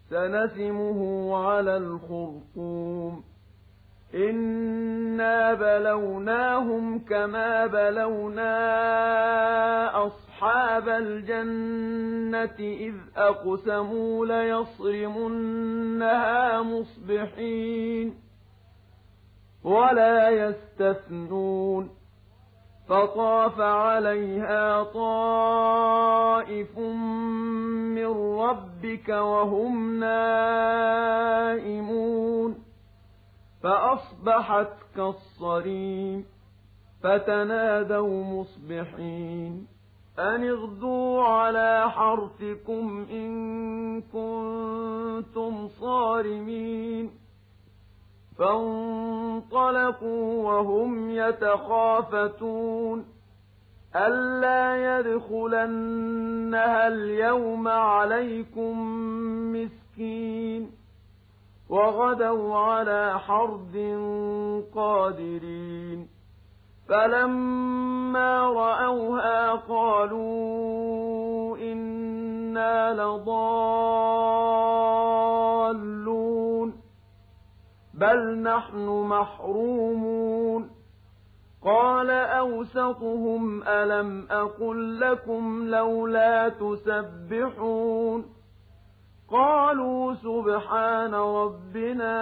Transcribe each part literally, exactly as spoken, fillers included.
سنسمه على الخرطوم إنا بلوناهم كما بلونا أصحاب الجنة إذ أقسموا ليصرمنها مصبحين ولا يستثنون فطاف عليها طائف من ربك وهم نائمون فأصبحت كالصريم فتنادوا مصبحين أن اغدوا على حرثكم إن كنتم صارمين فانطلقوا وهم يتخافتون ألا يدخلنها اليوم عليكم مسكين وغدوا على حرد قادرين فلما رأوها قالوا إنا لضالون بل نحن محرومون قال أوسطهم ألم أقل لكم لولا تسبحون قالوا سبحان ربنا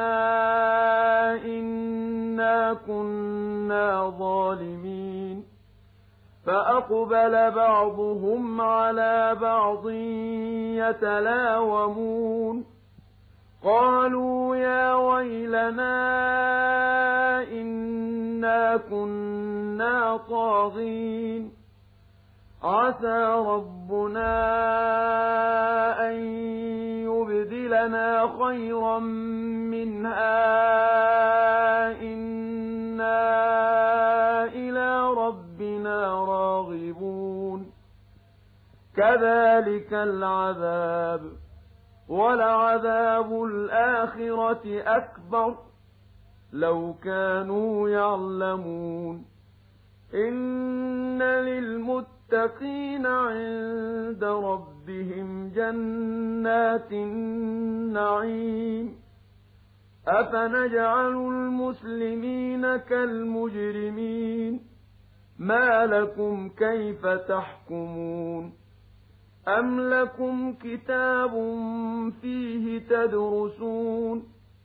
إنا كنا ظالمين فأقبل بعضهم على بعض يتلاومون قالوا يا ويلنا إنا كنا طاغين عسى ربنا أن يبدلنا خيرا منها إنا إلى ربنا راغبون كذلك العذاب ولعذاب الآخرة أكبر لو كانوا يعلمون إن للمتقين عند ربهم جنات النعيم أفنجعل المسلمين كالمجرمين ما لكم كيف تحكمون أم لكم كتاب فيه تدرسون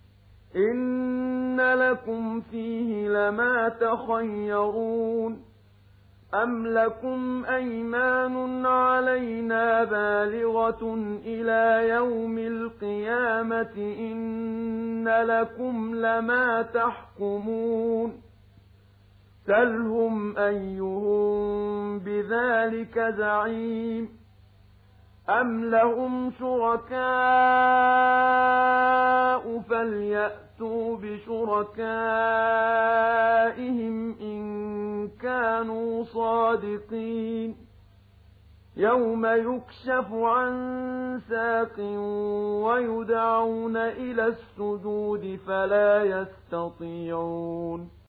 إن لكم فيه لما تخيرون أم لكم أيمان علينا بالغة إلى يوم القيامة إن لكم لما تحكمون سلهم أيهم بذلك زعيم أم لهم شركاء فليأتوا بشركائهم إن كانوا صادقين يوم يكشف عن ساق ويدعون إلى السجود فلا يستطيعون